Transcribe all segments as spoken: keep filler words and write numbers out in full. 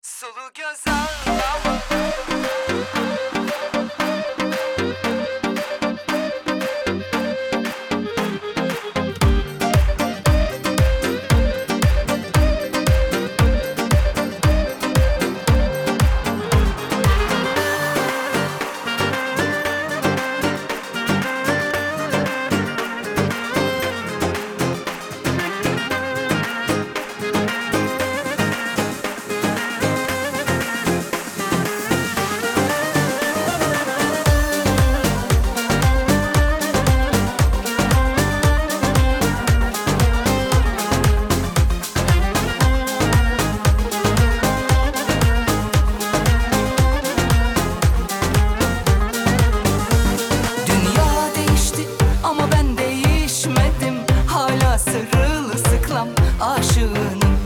Sulu göz ağlama. Sırılsıklam aşığınım.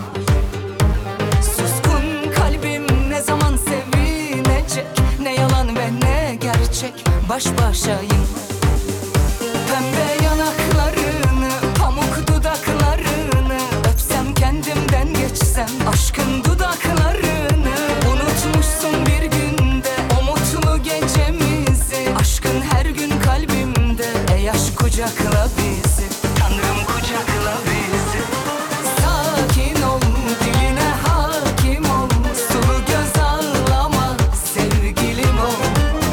Suskun kalbim ne zaman sevinecek? Ne yalan ve ne gerçek, baş başayım. Pembe yanaklarını, pamuk dudaklarını öpsem, kendimden geçsem aşkın dudaklarını. Unutmuşsun bir günde o mutlu gecemizi. Aşkın her gün kalbimde, ey aşk kucakla bizi. Tanrım kucakla bizi. Sakin ol, diline hakim ol. Sulu göz ağlama, sevgilim ol.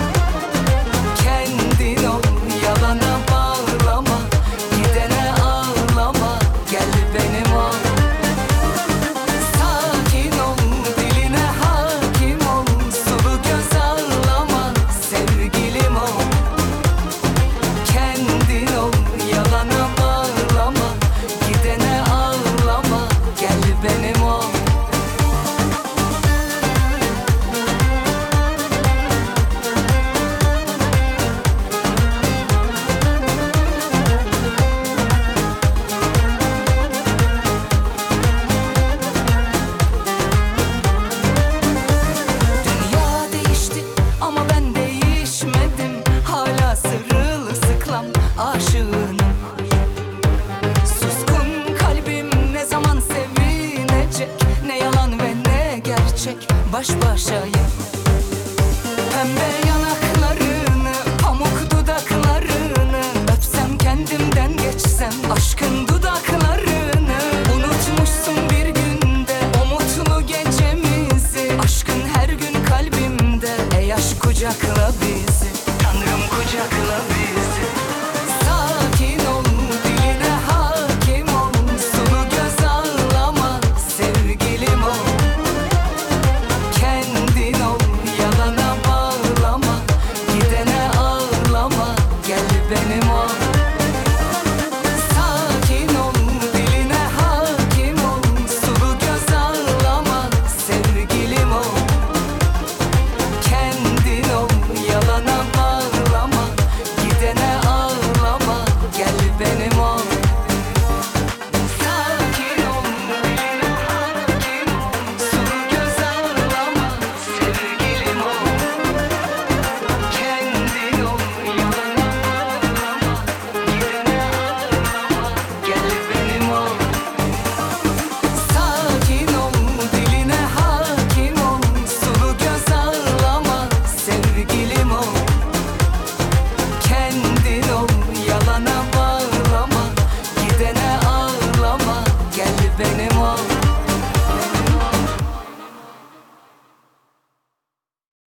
Kendin ol, yalana bağlama. Gidene ağlama, gel benim ol. Sakin ol, diline hakim ol. Sulu göz ağlama, sevgilim ol. Kendin ol, yalana bağlama. Gidene ağlama, gel benim ol. Dünya değişti ama ben değişmedim. Hala sırılsıklam aşığınım. Suskun kalbim ne zaman sevinecek? Ne yalan ve ne gerçek, baş başayım. Pembe yanaklarını, pamuk dudaklarını öpsem, kendimden geçsem aşkın dudaklarını. Unutmuşsun bir günde o mutlu gecemizi. Aşkın her gün kalbimde, ey aşk kucakla bir